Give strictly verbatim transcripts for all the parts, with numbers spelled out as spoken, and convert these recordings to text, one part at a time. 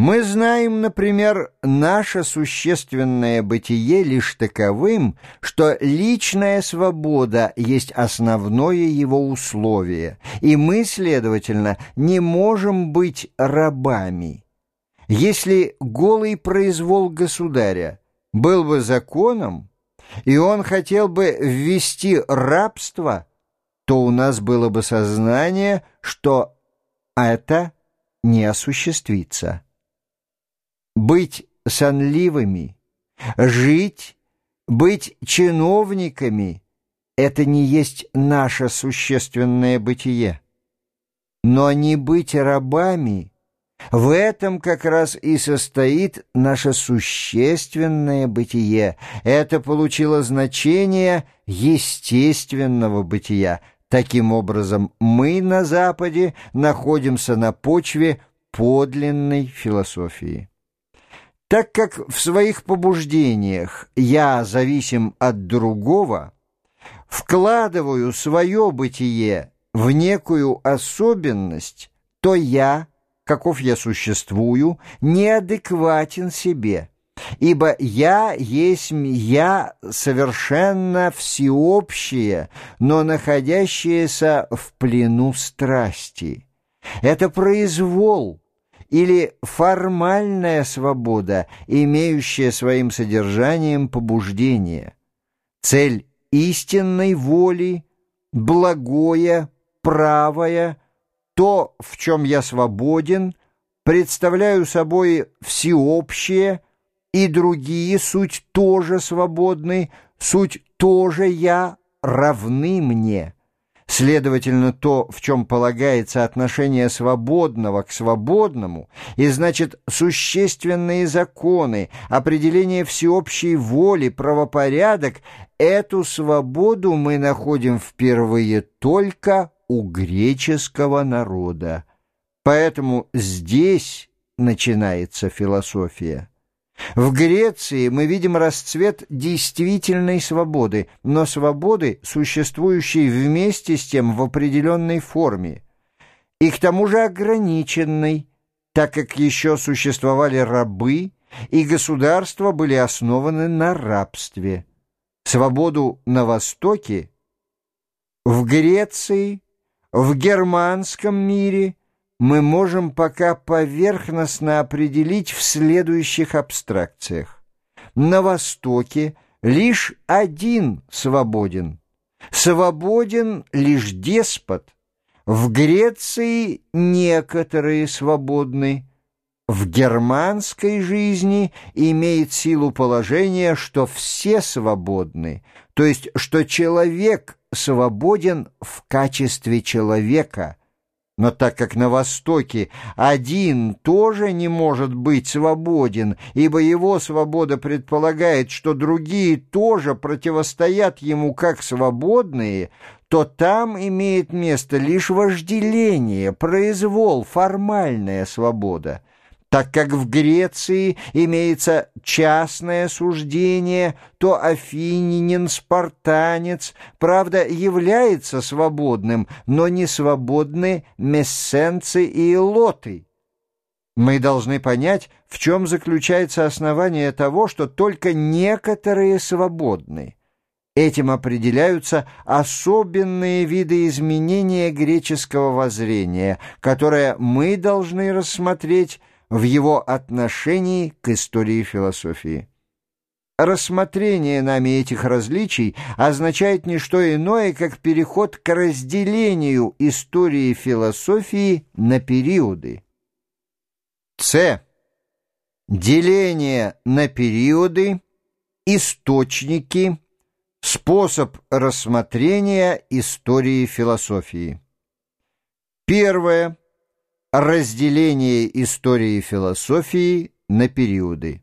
Мы знаем, например, наше существенное бытие лишь таковым, что личная свобода есть основное его условие, и мы, следовательно, не можем быть рабами. Если голый произвол государя был бы законом, и он хотел бы ввести рабство, то у нас было бы сознание, что это не осуществится. Быть сонливыми, жить, быть чиновниками — это не есть наше существенное бытие. Но не быть рабами — в этом как раз и состоит наше существенное бытие. Это получило значение естественного бытия. Таким образом, мы на Западе находимся на почве подлинной философии. Так как в своих побуждениях я зависим от другого, вкладываю свое бытие в некую особенность, то я, каков я существую, неадекватен себе, ибо я есть я совершенно всеобщее, но находящееся в плену страсти. Это произвол или формальная свобода, имеющая своим содержанием побуждение. Цель истинной воли, благое, правое, то, в чем я свободен, представляю собой всеобщее, и другие суть тоже свободны, суть тоже я, равны мне. Следовательно, то, в чем полагается отношение свободного к свободному, и значит существенные законы, определение всеобщей воли, правопорядок, эту свободу мы находим впервые только у греческого народа. Поэтому здесь начинается философия. В Греции мы видим расцвет действительной свободы, но свободы, существующей вместе с тем в определенной форме, и к тому же ограниченной, так как еще существовали рабы, и государства были основаны на рабстве. Свободу на Востоке, в Греции, в германском мире мы можем пока поверхностно определить в следующих абстракциях. На Востоке лишь один свободен. Свободен лишь деспот. В Греции некоторые свободны. В германской жизни имеет силу положения, что все свободны, то есть что человек свободен в качестве человека. Но так как на Востоке один тоже не может быть свободен, ибо его свобода предполагает, что другие тоже противостоят ему как свободные, то там имеет место лишь вожделение, произвол, формальная свобода. Так как в Греции имеется частное суждение, то афинянин, спартанец, правда, является свободным, но не свободны мессенцы и элоты. Мы должны понять, в чем заключается основание того, что только некоторые свободны. Этим определяются особенные виды изменения греческого воззрения, которое мы должны рассмотреть в его отношении к истории философии. Рассмотрение нами этих различий означает не что иное, как переход к разделению истории философии на периоды. С. Деление на периоды, источники, способ рассмотрения истории философии. Первое. Разделение истории философии на периоды.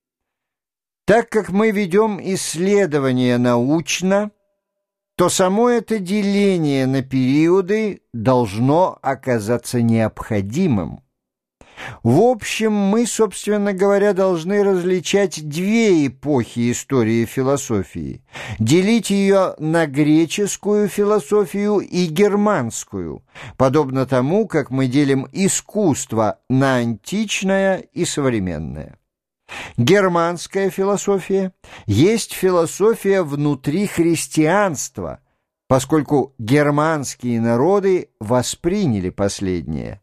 Так как мы ведем исследования научно, то само это деление на периоды должно оказаться необходимым. В общем, мы, собственно говоря, должны различать две эпохи истории философии, делить ее на греческую философию и германскую, подобно тому, как мы делим искусство на античное и современное. Германская философия есть философия внутри христианства, поскольку германские народы восприняли последнее.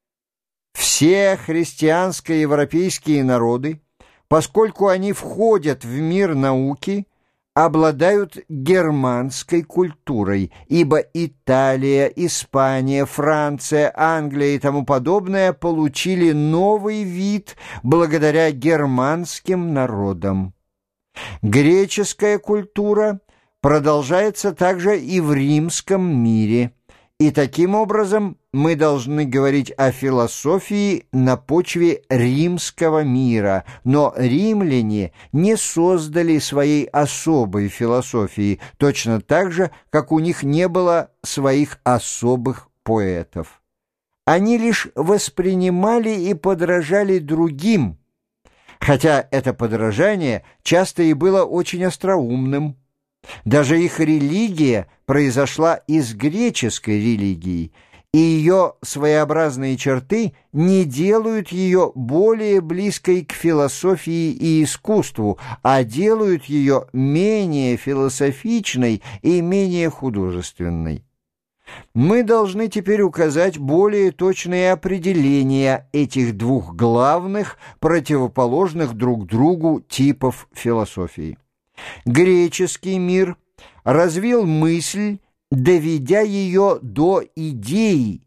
Все христианско-европейские народы, поскольку они входят в мир науки, обладают германской культурой, ибо Италия, Испания, Франция, Англия и тому подобное получили новый вид благодаря германским народам. Греческая культура продолжается также и в римском мире. И таким образом мы должны говорить о философии на почве римского мира, но римляне не создали своей особой философии, точно так же, как у них не было своих особых поэтов. Они лишь воспринимали и подражали другим, хотя это подражание часто и было очень остроумным. Даже их религия произошла из греческой религии, и ее своеобразные черты не делают ее более близкой к философии и искусству, а делают ее менее философичной и менее художественной. Мы должны теперь указать более точные определения этих двух главных, противоположных друг другу типов философии. Греческий мир развил мысль, доведя ее до идеи.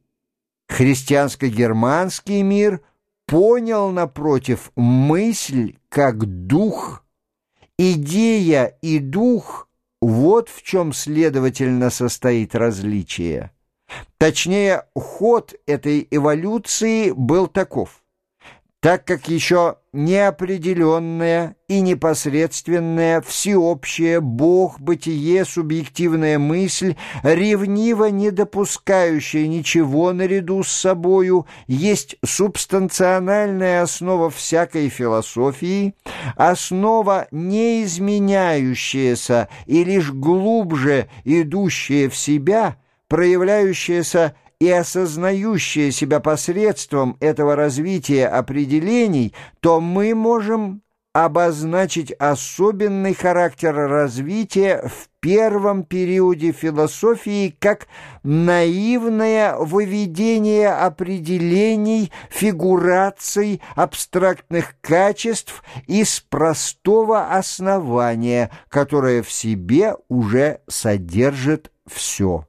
Христианско-германский мир понял, напротив, мысль как дух. Идея и дух — вот в чем, следовательно, состоит различие. Точнее, ход этой эволюции был таков. Так как еще неопределенная и непосредственная, всеобщая Бог-бытие, субъективная мысль, ревниво не допускающая ничего наряду с собою, есть субстанциональная основа всякой философии, основа не изменяющаяся и лишь глубже идущая в себя, проявляющаяся и осознающая себя посредством этого развития определений, то мы можем обозначить особенный характер развития в первом периоде философии как наивное выведение определений, фигураций, абстрактных качеств из простого основания, которое в себе уже содержит все.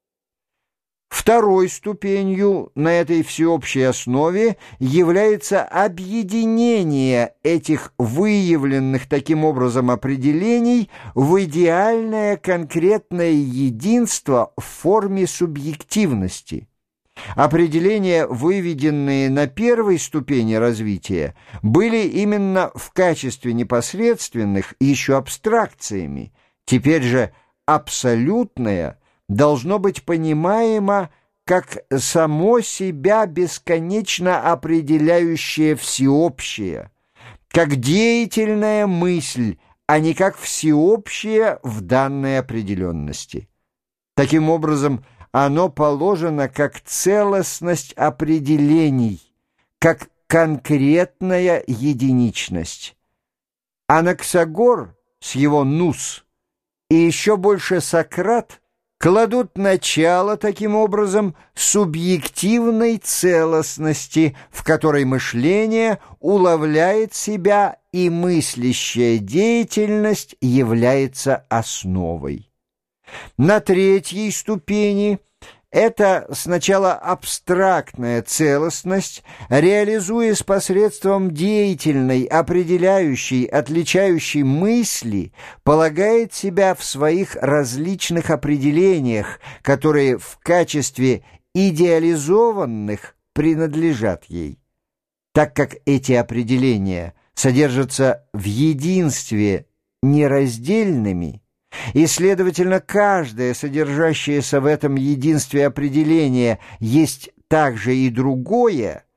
Второй ступенью на этой всеобщей основе является объединение этих выявленных таким образом определений в идеальное конкретное единство в форме субъективности. Определения, выведенные на первой ступени развития, были именно в качестве непосредственных еще абстракциями. Теперь же абсолютное должно быть понимаемо как само себя бесконечно определяющее всеобщее, как деятельная мысль, а не как всеобщее в данной определенности. Таким образом, оно положено как целостность определений, как конкретная единичность. Анаксагор с его нус и еще больше Сократ кладут начало, таким образом, субъективной целостности, в которой мышление уловляет себя и мыслящая деятельность является основой. На третьей ступени это сначала абстрактная целостность, реализуясь посредством деятельной, определяющей, отличающей мысли, полагает себя в своих различных определениях, которые в качестве идеализованных принадлежат ей. Так как эти определения содержатся в единстве нераздельными, и, следовательно, каждое содержащееся в этом единстве определение есть также и другое,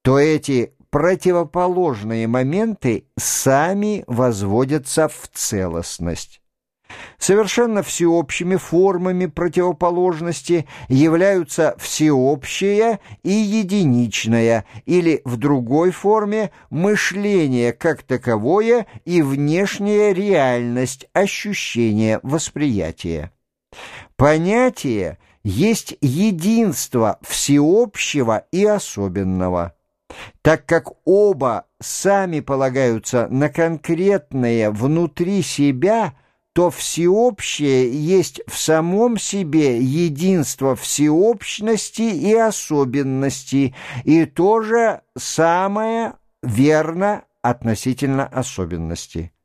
то эти противоположные моменты сами возводятся в целостность. Совершенно всеобщими формами противоположности являются всеобщее и единичное, или в другой форме мышление как таковое и внешняя реальность, ощущение, восприятие. Понятие есть единство всеобщего и особенного. Так как оба сами полагаются на конкретное внутри себя, то всеобщее есть в самом себе единство всеобщности и особенности, и то же самое верно относительно особенности.